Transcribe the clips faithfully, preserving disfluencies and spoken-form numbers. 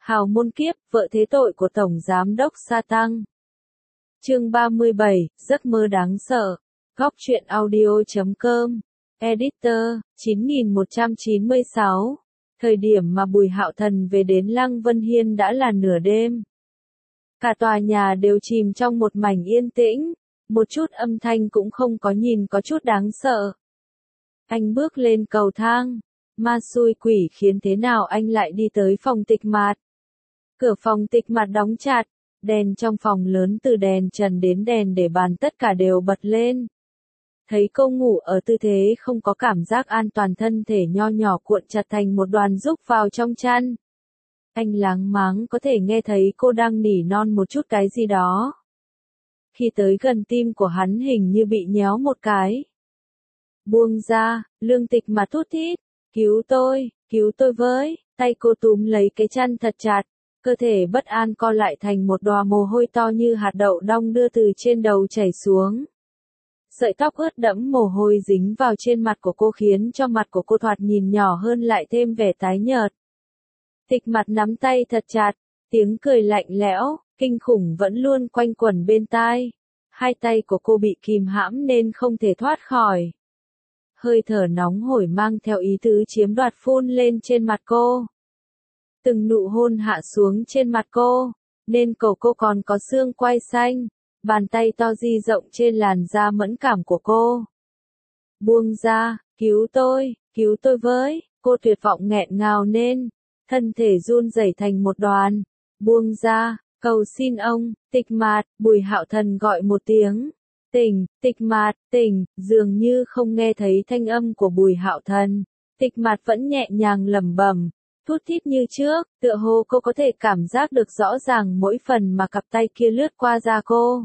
Hào môn kiếp, vợ thế tội của Tổng Giám đốc Sa Tăng. Chương ba mươi bảy, giấc mơ đáng sợ. Góc truyện audio chấm com. Editor, chín nghìn một trăm chín mươi sáu. Thời điểm mà Bùi Hạo Thần về đến Lăng Vân Hiên đã là nửa đêm. Cả tòa nhà đều chìm trong một mảnh yên tĩnh, một chút âm thanh cũng không có, nhìn có chút đáng sợ. Anh bước lên cầu thang, ma xui quỷ khiến thế nào anh lại đi tới phòng tịch mạt. Cửa phòng tịch mạt đóng chặt, đèn trong phòng lớn từ đèn trần đến đèn để bàn tất cả đều bật lên. Thấy cô ngủ ở tư thế không có cảm giác an toàn, thân thể nho nhỏ cuộn chặt thành một đoàn rúc vào trong chăn. Anh láng máng có thể nghe thấy cô đang nỉ non một chút cái gì đó. Khi tới gần, tim của hắn hình như bị nhéo một cái. Buông ra, Lương Tịch Mạt thút thít, cứu tôi, cứu tôi với, tay cô túm lấy cái chăn thật chặt, cơ thể bất an co lại thành một đóa mồ hôi to như hạt đậu đong đưa từ trên đầu chảy xuống. Sợi tóc ướt đẫm mồ hôi dính vào trên mặt của cô khiến cho mặt của cô thoạt nhìn nhỏ hơn lại thêm vẻ tái nhợt. Tịch Mạt nắm tay thật chặt, tiếng cười lạnh lẽo, kinh khủng vẫn luôn quanh quẩn bên tai. Hai tay của cô bị kìm hãm nên không thể thoát khỏi. Hơi thở nóng hổi mang theo ý tứ chiếm đoạt phun lên trên mặt cô. Từng nụ hôn hạ xuống trên mặt cô, nên cổ cô còn có xương quai xanh, bàn tay to di rộng trên làn da mẫn cảm của cô. Buông ra, cứu tôi, cứu tôi với, cô tuyệt vọng nghẹn ngào nên, thân thể run rẩy thành một đoàn. Buông ra, cầu xin ông, Tịch Mạt, Bùi Hạo Thần gọi một tiếng. Tỉnh, Tịch Mạt, tỉnh, dường như không nghe thấy thanh âm của Bùi Hạo Thần. Tịch Mạt vẫn nhẹ nhàng lẩm bẩm, thút thít như trước, tựa hồ cô có thể cảm giác được rõ ràng mỗi phần mà cặp tay kia lướt qua da cô.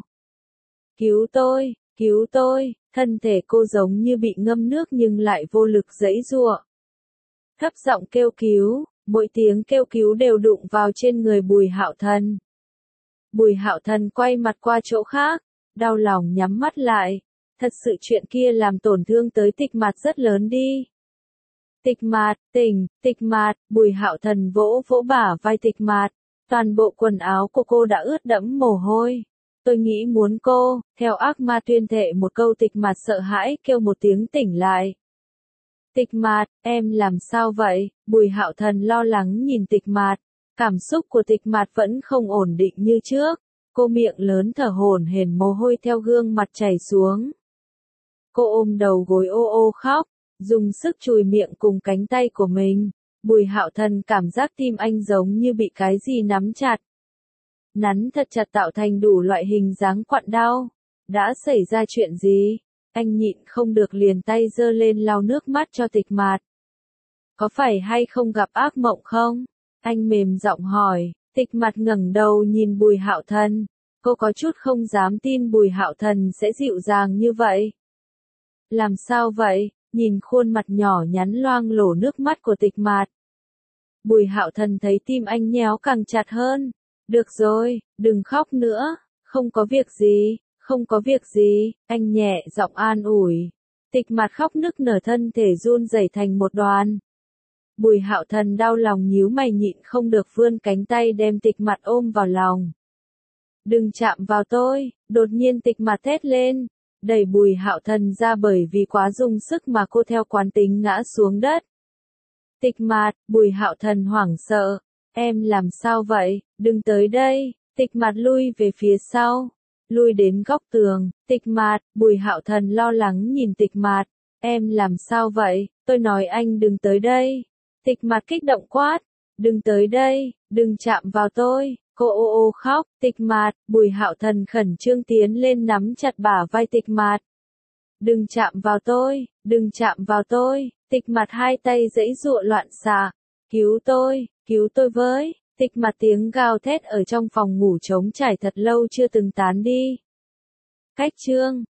Cứu tôi, cứu tôi, thân thể cô giống như bị ngâm nước nhưng lại vô lực giãy giụa. Thấp giọng kêu cứu, mỗi tiếng kêu cứu đều đụng vào trên người Bùi Hạo Thần. Bùi Hạo Thần quay mặt qua chỗ khác, đau lòng nhắm mắt lại. Thật sự chuyện kia làm tổn thương tới Tịch Mạt rất lớn đi. Tịch Mạt, tỉnh, Tịch Mạt, Bùi Hạo Thần vỗ vỗ bả vai Tịch Mạt. Toàn bộ quần áo của cô đã ướt đẫm mồ hôi. Tôi nghĩ muốn cô, theo ác ma tuyên thệ một câu. Tịch Mạt sợ hãi kêu một tiếng tỉnh lại. Tịch Mạt, em làm sao vậy? Bùi Hạo Thần lo lắng nhìn Tịch Mạt. Cảm xúc của Tịch Mạt vẫn không ổn định như trước. Cô miệng lớn thở hổn hển, mồ hôi theo gương mặt chảy xuống. Cô ôm đầu gối ô ô khóc, dùng sức chùi miệng cùng cánh tay của mình. Bùi Hạo Thần cảm giác tim anh giống như bị cái gì nắm chặt. Nắn thật chặt tạo thành đủ loại hình dáng quặn đau. Đã xảy ra chuyện gì? Anh nhịn không được liền tay giơ lên lau nước mắt cho Tịch Mạt. Có phải hay không gặp ác mộng không? Anh mềm giọng hỏi. Tịch Mạt ngẩng đầu nhìn Bùi Hạo Thần. Cô có chút không dám tin Bùi Hạo Thần sẽ dịu dàng như vậy. Làm sao vậy? Nhìn khuôn mặt nhỏ nhắn loang lổ nước mắt của Tịch Mạt. Bùi Hạo Thần thấy tim anh nhéo càng chặt hơn. Được rồi, đừng khóc nữa, không có việc gì, không có việc gì, anh nhẹ giọng an ủi. Tịch Mạt khóc nức nở, thân thể run rẩy thành một đoàn. Bùi Hạo Thần đau lòng nhíu mày, nhịn không được vươn cánh tay đem Tịch Mạt ôm vào lòng. Đừng chạm vào tôi, đột nhiên Tịch Mạt thét lên, đẩy Bùi Hạo Thần ra bởi vì quá dùng sức mà cô theo quán tính ngã xuống đất. Tịch Mạt, Bùi Hạo Thần hoảng sợ, em làm sao vậy, đừng tới đây. Tịch Mạt lui về phía sau, lui đến góc tường. Tịch Mạt, Bùi Hạo Thần lo lắng nhìn Tịch Mạt, em làm sao vậy, tôi nói anh đừng tới đây. Tịch Mạt kích động quát, đừng tới đây, đừng chạm vào tôi. Cô ô ô khóc. Tịch Mạt, Bùi Hạo Thần khẩn trương tiến lên nắm chặt bả vai Tịch Mạt. Đừng chạm vào tôi, đừng chạm vào tôi. Tịch Mạt hai tay giãy giụa loạn xạ. Cứu tôi, cứu tôi với. Tịch Mạt tiếng gào thét ở trong phòng ngủ trống trải thật lâu chưa từng tán đi. Cách chương